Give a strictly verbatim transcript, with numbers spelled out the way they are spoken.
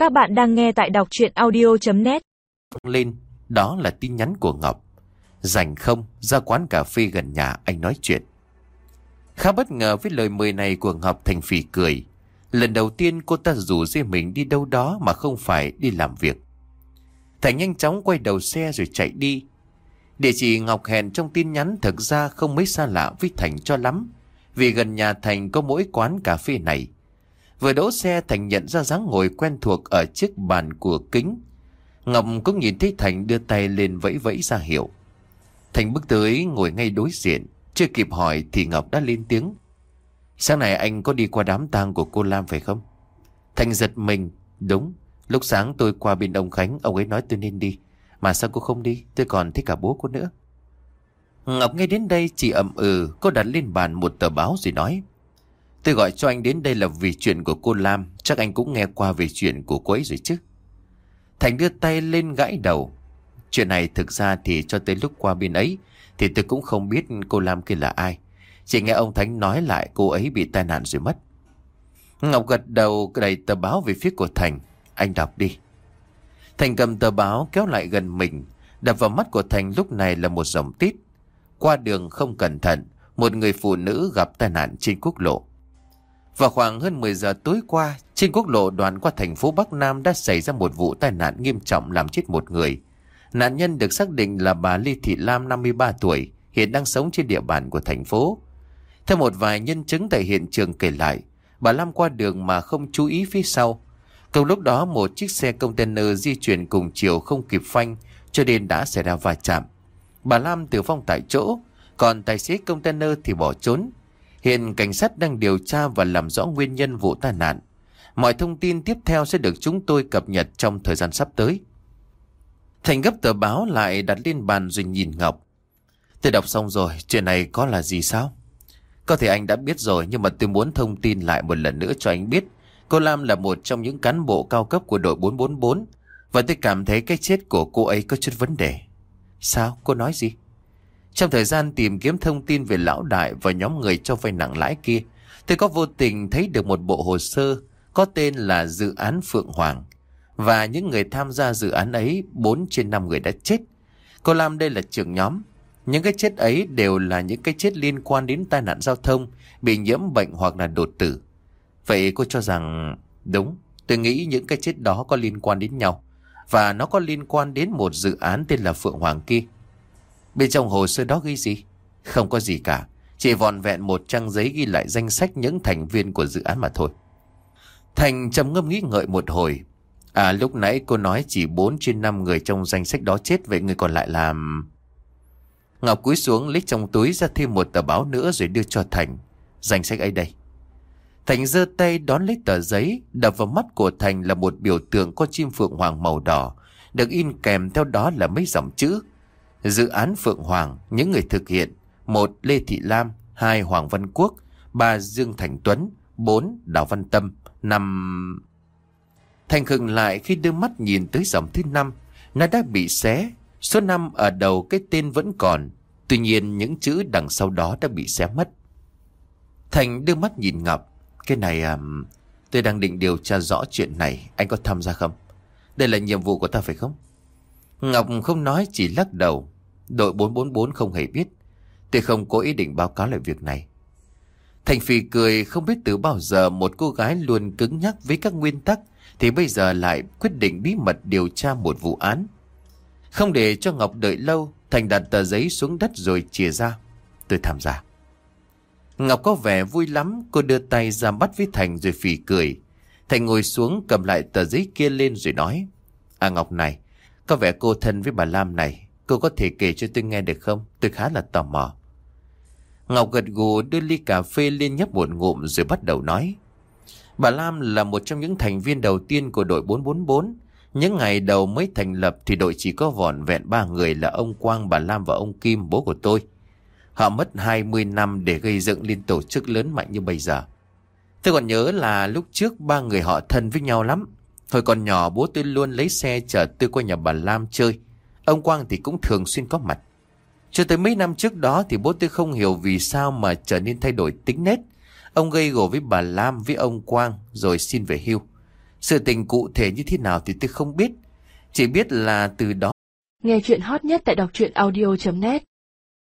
Các bạn đang nghe tại đọc truyện audio chấm net. Lên, đó là tin nhắn của Ngọc. Rảnh không, ra quán cà phê gần nhà anh nói chuyện. Khá bất ngờ với lời mời này của Ngọc, Thành phì cười. Lần đầu tiên cô ta rủ riêng mình đi đâu đó mà không phải đi làm việc. Thành nhanh chóng quay đầu xe rồi chạy đi. Địa chỉ Ngọc hẹn trong tin nhắn thực ra không mấy xa lạ với Thành cho lắm, vì gần nhà Thành có mỗi quán cà phê này. Vừa đỗ xe, Thành nhận ra dáng ngồi quen thuộc ở chiếc bàn của kính. Ngọc cũng nhìn thấy Thành đưa tay lên vẫy vẫy ra hiệu. Thành bước tới ngồi ngay đối diện. Chưa kịp hỏi thì Ngọc đã lên tiếng. Sáng nay anh có đi qua đám tang của cô Lam phải không? Thành giật mình. Đúng, lúc sáng tôi qua bên ông Khánh, ông ấy nói tôi nên đi. Mà sao cô không đi? Tôi còn thích cả bố cô nữa. Ngọc nghe đến đây chỉ ậm ừ. Cô đặt lên bàn một tờ báo rồi nói: Tôi gọi cho anh đến đây là vì chuyện của cô Lam. Chắc anh cũng nghe qua về chuyện của cô ấy rồi chứ? Thành đưa tay lên gãi đầu. Chuyện này thực ra thì cho tới lúc qua bên ấy thì tôi cũng không biết cô Lam kia là ai. Chỉ nghe ông Thánh nói lại cô ấy bị tai nạn rồi mất. Ngọc gật đầu đẩy tờ báo về phía của Thành. Anh đọc đi. Thành cầm tờ báo kéo lại gần mình. Đập vào mắt của Thành lúc này là một dòng tít. Qua đường không cẩn thận, một người phụ nữ gặp tai nạn trên quốc lộ. Vào khoảng hơn mười giờ tối qua, trên quốc lộ đoạn qua thành phố Bắc Nam đã xảy ra một vụ tai nạn nghiêm trọng làm chết một người. Nạn nhân được xác định là bà Lê Thị Lam, năm mươi ba tuổi, hiện đang sống trên địa bàn của thành phố. Theo một vài nhân chứng tại hiện trường kể lại, bà Lam qua đường mà không chú ý phía sau. Cùng lúc đó một chiếc xe container di chuyển cùng chiều không kịp phanh, cho nên đã xảy ra va chạm. Bà Lam tử vong tại chỗ, còn tài xế container thì bỏ trốn. Hiện cảnh sát đang điều tra và làm rõ nguyên nhân vụ tai nạn. Mọi thông tin tiếp theo sẽ được chúng tôi cập nhật trong thời gian sắp tới. Thành gấp tờ báo lại đặt lên bàn rồi nhìn Ngọc. Tôi đọc xong rồi, chuyện này có là gì sao? Có thể anh đã biết rồi, nhưng mà tôi muốn thông tin lại một lần nữa cho anh biết. Cô Lam là một trong những cán bộ cao cấp của đội bốn bốn bốn. Và tôi cảm thấy cái chết của cô ấy có chút vấn đề. Sao? Cô nói gì? Trong thời gian tìm kiếm thông tin về lão đại và nhóm người cho vay nặng lãi kia, tôi có vô tình thấy được một bộ hồ sơ có tên là dự án Phượng Hoàng. Và những người tham gia dự án ấy, bốn trên năm người đã chết. Cô Lam đây là trưởng nhóm. Những cái chết ấy đều là những cái chết liên quan đến tai nạn giao thông, bị nhiễm bệnh hoặc là đột tử. Vậy cô cho rằng... Đúng, tôi nghĩ những cái chết đó có liên quan đến nhau. Và nó có liên quan đến một dự án tên là Phượng Hoàng kia. Bên trong hồ sơ đó ghi gì? Không có gì cả. Chỉ vòn vẹn một trang giấy ghi lại danh sách những thành viên của dự án mà thôi. Thành trầm ngâm nghĩ ngợi một hồi. À, lúc nãy cô nói chỉ bốn trên năm người trong danh sách đó chết. Vậy người còn lại là... Ngọc cúi xuống lấy trong túi ra thêm một tờ báo nữa rồi đưa cho Thành. Danh sách ấy đây. Thành giơ tay đón lấy tờ giấy. Đập vào mắt của Thành là một biểu tượng có chim phượng hoàng màu đỏ, được in kèm theo đó là mấy dòng chữ: Dự án Phượng Hoàng, những người thực hiện: một Lê Thị Lam, hai Hoàng Văn Quốc, ba Dương Thành Tuấn, bốn Đào Văn Tâm, năm... Thành khựng lại khi đưa mắt nhìn tới dòng thứ năm. Nó đã bị xé. Số năm ở đầu cái tên vẫn còn, tuy nhiên những chữ đằng sau đó đã bị xé mất. Thành đưa mắt nhìn Ngọc. Cái này à, tôi đang định điều tra rõ chuyện này, anh có tham gia không? Đây là nhiệm vụ của ta phải không? Ngọc không nói, chỉ lắc đầu. Đội bốn bốn bốn không hề biết. Tôi không có ý định báo cáo lại việc này. Thành phì cười, không biết từ bao giờ một cô gái luôn cứng nhắc với các nguyên tắc thì bây giờ lại quyết định bí mật điều tra một vụ án. Không để cho Ngọc đợi lâu, Thành đặt tờ giấy xuống đất rồi chìa ra. Tôi tham gia. Ngọc có vẻ vui lắm, cô đưa tay ra bắt với Thành rồi phì cười. Thành ngồi xuống cầm lại tờ giấy kia lên rồi nói: À Ngọc này, có vẻ cô thân với bà Lam này, cô có thể kể cho tôi nghe được không? Tôi khá là tò mò. Ngọc gật gù đưa ly cà phê lên nhấp một ngụm rồi bắt đầu nói. Bà Lam là một trong những thành viên đầu tiên của đội bốn bốn bốn. Những ngày đầu mới thành lập thì đội chỉ có vỏn vẹn ba người là ông Quang, bà Lam và ông Kim, bố của tôi. Họ mất hai mươi năm để gây dựng lên tổ chức lớn mạnh như bây giờ. Tôi còn nhớ là lúc trước ba người họ thân với nhau lắm. Hồi còn nhỏ bố tôi luôn lấy xe chở tôi qua nhà bà Lam chơi. Ông Quang thì cũng thường xuyên có mặt. Cho tới mấy năm trước đó thì bố tôi không hiểu vì sao mà trở nên thay đổi tính nết. Ông gây gổ với bà Lam với ông Quang rồi xin về hưu. Sự tình cụ thể như thế nào thì tôi không biết. Chỉ biết là từ đó. Nghe chuyện hot nhất tại đọc truyện audio chấm net